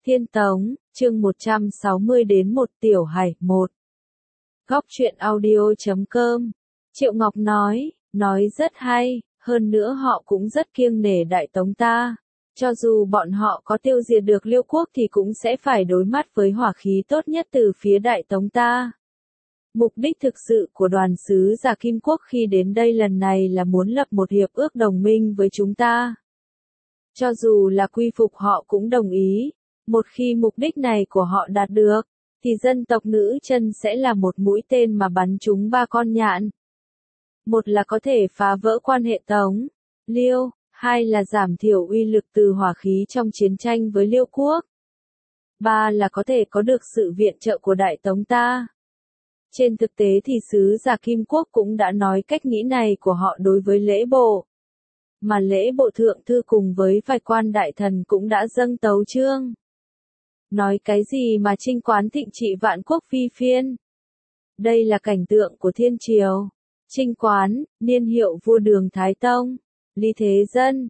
Thiên Tống, chương 160 đến 1 Tiểu Hải 1. Góc truyện audio.com. Triệu Ngọc nói rất hay, hơn nữa họ cũng rất kiêng nể Đại Tống ta. Cho dù bọn họ có tiêu diệt được Liêu quốc thì cũng sẽ phải đối mặt với hỏa khí tốt nhất từ phía Đại Tống ta. Mục đích thực sự của đoàn sứ giả Kim Quốc khi đến đây lần này là muốn lập một hiệp ước đồng minh với chúng ta. Cho dù là quy phục họ cũng đồng ý. Một khi mục đích này của họ đạt được, thì dân tộc nữ chân sẽ là một mũi tên mà bắn trúng 3 con nhạn. Một là có thể phá vỡ quan hệ Tống, Liêu, hai là giảm thiểu uy lực từ hỏa khí trong chiến tranh với Liêu quốc. Ba là có thể có được sự viện trợ của Đại Tống ta. Trên thực tế thì sứ giả Kim Quốc cũng đã nói cách nghĩ này của họ đối với lễ bộ. Mà lễ bộ thượng thư cùng với vài quan đại thần cũng đã dâng tấu chương. Nói cái gì mà chinh quán thịnh trị vạn quốc phi phiên. Đây là cảnh tượng của thiên triều. Chinh quán, niên hiệu vua Đường Thái Tông. Lý Thế Dân,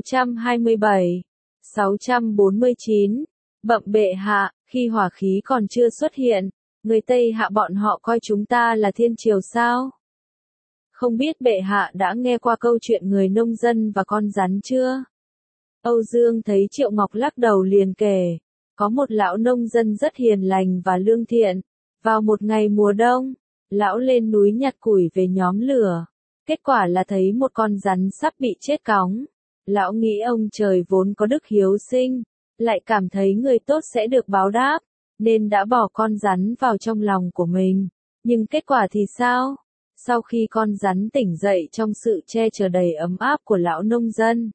627-649. Bẩm bệ hạ, khi hỏa khí còn chưa xuất hiện, người Tây Hạ bọn họ coi chúng ta là thiên triều sao? Không biết bệ hạ đã nghe qua câu chuyện người nông dân và con rắn chưa? Âu Dương thấy Triệu Ngọc lắc đầu liền kể. Có một lão nông dân rất hiền lành và lương thiện. Vào một ngày mùa đông, lão lên núi nhặt củi về nhóm lửa. Kết quả là thấy một con rắn sắp bị chết cóng. Lão nghĩ ông trời vốn có đức hiếu sinh, lại cảm thấy người tốt sẽ được báo đáp, nên đã bỏ con rắn vào trong lòng của mình. Nhưng kết quả thì sao? Sau khi con rắn tỉnh dậy trong sự che chở đầy ấm áp của lão nông dân,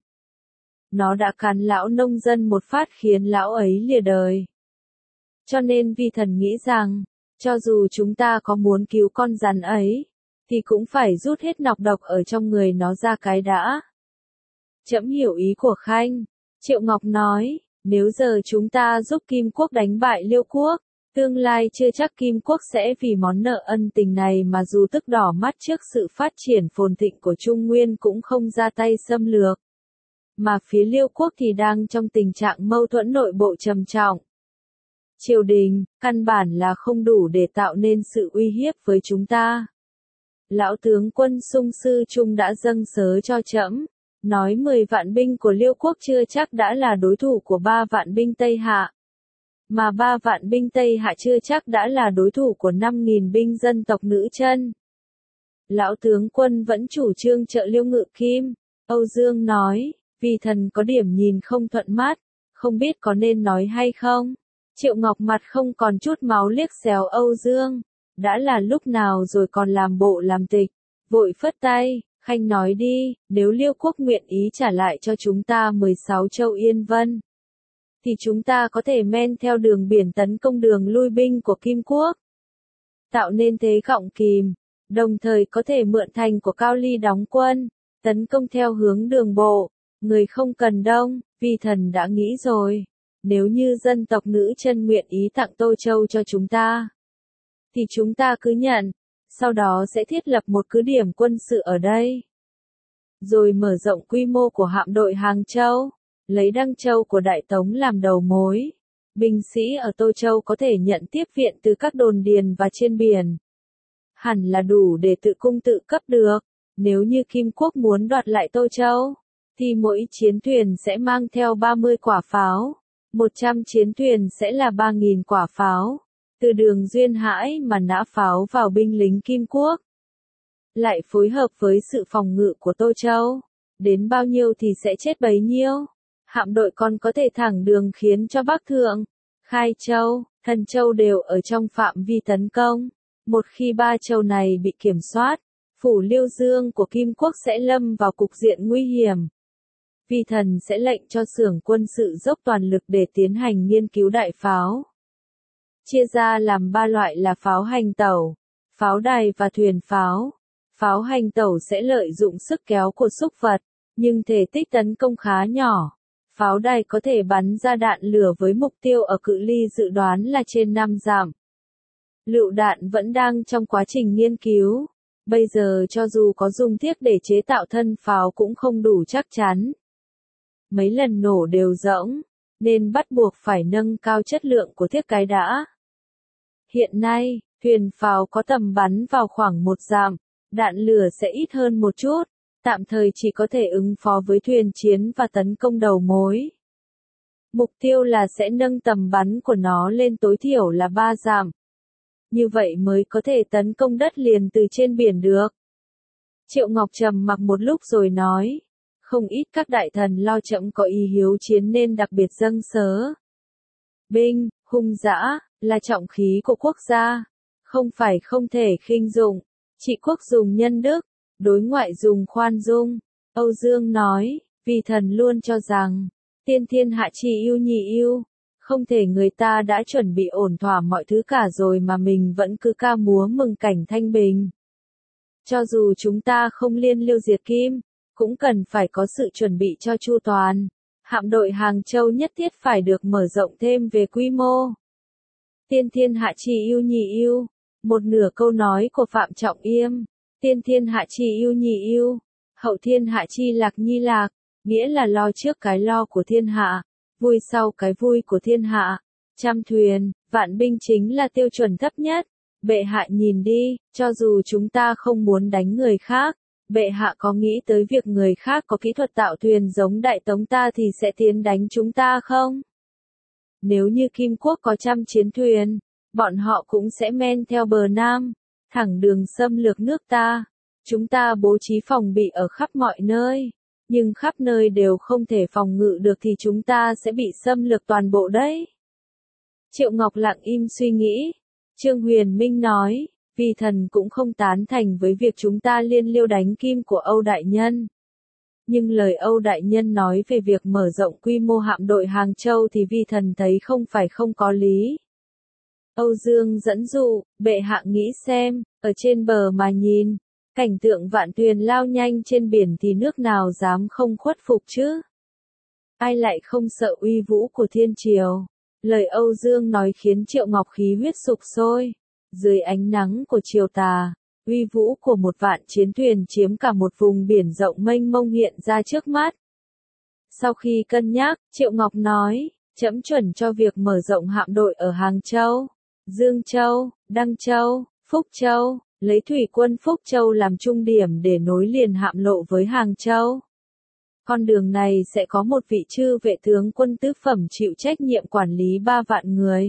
nó đã cắn lão nông dân một phát khiến lão ấy lìa đời. Cho nên vi thần nghĩ rằng, cho dù chúng ta có muốn cứu con rắn ấy, thì cũng phải rút hết nọc độc ở trong người nó ra cái đã. Trẫm hiểu ý của Khanh. Triệu Ngọc nói, nếu giờ chúng ta giúp Kim Quốc đánh bại Liêu quốc, tương lai chưa chắc Kim Quốc sẽ vì món nợ ân tình này mà dù tức đỏ mắt trước sự phát triển phồn thịnh của Trung Nguyên cũng không ra tay xâm lược. Mà phía Liêu quốc thì đang trong tình trạng mâu thuẫn nội bộ trầm trọng. Triều đình, căn bản là không đủ để tạo nên sự uy hiếp với chúng ta. Lão tướng quân Sung Sư Trung đã dâng sớ cho trẫm, nói 10 vạn binh của Liêu quốc chưa chắc đã là đối thủ của 3 vạn binh Tây Hạ. Mà 3 vạn binh Tây Hạ chưa chắc đã là đối thủ của 5.000 binh dân tộc nữ chân. Lão tướng quân vẫn chủ trương trợ Liêu Ngự Kim. Âu Dương nói, vì thần có điểm nhìn không thuận mắt, không biết có nên nói hay không. Triệu Ngọc mặt không còn chút máu liếc xéo Âu Dương. Đã là lúc nào rồi còn làm bộ làm tịch. Vội phất tay, Khanh nói đi, nếu Liêu quốc nguyện ý trả lại cho chúng ta 16 châu Yên Vân, thì chúng ta có thể men theo đường biển tấn công đường lui binh của Kim Quốc, tạo nên thế gọng kìm, đồng thời có thể mượn thành của Cao Ly đóng quân, tấn công theo hướng đường bộ, người không cần đông, vi thần đã nghĩ rồi, nếu như dân tộc nữ chân nguyện ý tặng Tô Châu cho chúng ta, thì chúng ta cứ nhận, sau đó sẽ thiết lập một cứ điểm quân sự ở đây, rồi mở rộng quy mô của hạm đội Hàng Châu. Lấy Đăng Châu của Đại Tống làm đầu mối. Binh sĩ ở Tô Châu có thể nhận tiếp viện từ các đồn điền và trên biển. Hẳn là đủ để tự cung tự cấp được. Nếu như Kim Quốc muốn đoạt lại Tô Châu, thì mỗi chiến thuyền sẽ mang theo 30 quả pháo. 100 chiến thuyền sẽ là 3.000 quả pháo. Từ đường Duyên Hải mà nã pháo vào binh lính Kim Quốc. Lại phối hợp với sự phòng ngự của Tô Châu. Đến bao nhiêu thì sẽ chết bấy nhiêu. Hạm đội còn có thể thẳng đường khiến cho Bắc Thượng, Khai Châu, Thần Châu đều ở trong phạm vi tấn công. Một khi 3 châu này bị kiểm soát, phủ Liêu Dương của Kim Quốc sẽ lâm vào cục diện nguy hiểm. Vi thần sẽ lệnh cho xưởng quân sự dốc toàn lực để tiến hành nghiên cứu đại pháo. Chia ra làm 3 loại là pháo hành tẩu, pháo đài và thuyền pháo. Pháo hành tẩu sẽ lợi dụng sức kéo của súc vật, nhưng thể tích tấn công khá nhỏ. Pháo đài có thể bắn ra đạn lửa với mục tiêu ở cự ly dự đoán là trên 5 dặm. Lựu đạn vẫn đang trong quá trình nghiên cứu. Bây giờ cho dù có dùng thiết để chế tạo thân pháo cũng không đủ chắc chắn. Mấy lần nổ đều rỗng. nên bắt buộc phải nâng cao chất lượng của thiết cái đã. Hiện nay, thuyền pháo có tầm bắn vào khoảng 1 dặm, đạn lửa sẽ ít hơn một chút, tạm thời chỉ có thể ứng phó với thuyền chiến và tấn công đầu mối. Mục tiêu là sẽ nâng tầm bắn của nó lên tối thiểu là 3 dặm. Như vậy mới có thể tấn công đất liền từ trên biển được. Triệu Ngọc trầm mặc một lúc rồi nói, không ít các đại thần lo Trẫm có ý hiếu chiến nên đặc biệt dâng sớ. Binh, hung dã, là trọng khí của quốc gia, không phải không thể khinh dụng, trị quốc dùng nhân đức, đối ngoại dùng khoan dung. Âu Dương nói, vì thần luôn cho rằng, tiên thiên hạ chi ưu nhị ưu, không thể người ta đã chuẩn bị ổn thỏa mọi thứ cả rồi mà mình vẫn cứ ca múa mừng cảnh thanh bình. Cho dù chúng ta không liên lưu diệt Kim, cũng cần phải có sự chuẩn bị cho chu toàn. Hạm đội Hàng Châu nhất thiết phải được mở rộng thêm về quy mô. Tiên thiên hạ chi ưu nhị ưu, một nửa câu nói của Phạm Trọng Yêm. Tiên thiên hạ chi ưu nhị ưu, hậu thiên hạ chi lạc nhi lạc, nghĩa là lo trước cái lo của thiên hạ, vui sau cái vui của thiên hạ. Trăm thuyền, vạn binh chính là tiêu chuẩn thấp nhất. Bệ hạ nhìn đi, cho dù chúng ta không muốn đánh người khác, bệ hạ có nghĩ tới việc người khác có kỹ thuật tạo thuyền giống Đại Tống ta thì sẽ tiến đánh chúng ta không? Nếu như Kim Quốc có 100 chiến thuyền, bọn họ cũng sẽ men theo bờ Nam, thẳng đường xâm lược nước ta. Chúng ta bố trí phòng bị ở khắp mọi nơi, nhưng khắp nơi đều không thể phòng ngự được thì chúng ta sẽ bị xâm lược toàn bộ đấy. Triệu Ngọc lặng im suy nghĩ. Trương Huyền Minh nói, vì thần cũng không tán thành với việc chúng ta liên liêu đánh Kim của Âu Đại Nhân. Nhưng lời Âu Đại Nhân nói về việc mở rộng quy mô hạm đội Hàng Châu thì vi thần thấy không phải không có lý. Âu Dương dẫn dụ, bệ hạ nghĩ xem, ở trên bờ mà nhìn, cảnh tượng vạn thuyền lao nhanh trên biển thì nước nào dám không khuất phục chứ? Ai lại không sợ uy vũ của thiên triều? Lời Âu Dương nói khiến Triệu Ngọc khí huyết sục sôi. Dưới ánh nắng của chiều tà, uy vũ của một vạn chiến thuyền chiếm cả một vùng biển rộng mênh mông hiện ra trước mắt. Sau khi cân nhắc, Triệu Ngọc nói, trẫm chuẩn cho việc mở rộng hạm đội ở Hàng Châu, Dương Châu, Đăng Châu, Phúc Châu, lấy thủy quân Phúc Châu làm trung điểm để nối liền hạm lộ với Hàng Châu. Con đường này sẽ có một vị chư vệ tướng quân tứ phẩm chịu trách nhiệm quản lý 3 vạn người.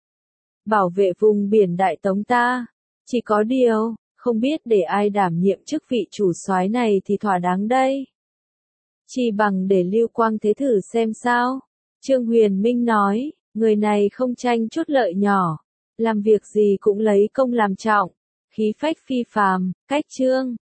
Bảo vệ vùng biển Đại Tống ta. Chỉ có điều, không biết để ai đảm nhiệm chức vị chủ soái này thì thỏa đáng đây. Chỉ bằng để Lưu Quang Thế thử xem sao. Trương Huyền Minh nói, người này không tranh chút lợi nhỏ. Làm việc gì cũng lấy công làm trọng. Khí phách phi phàm, cách trương.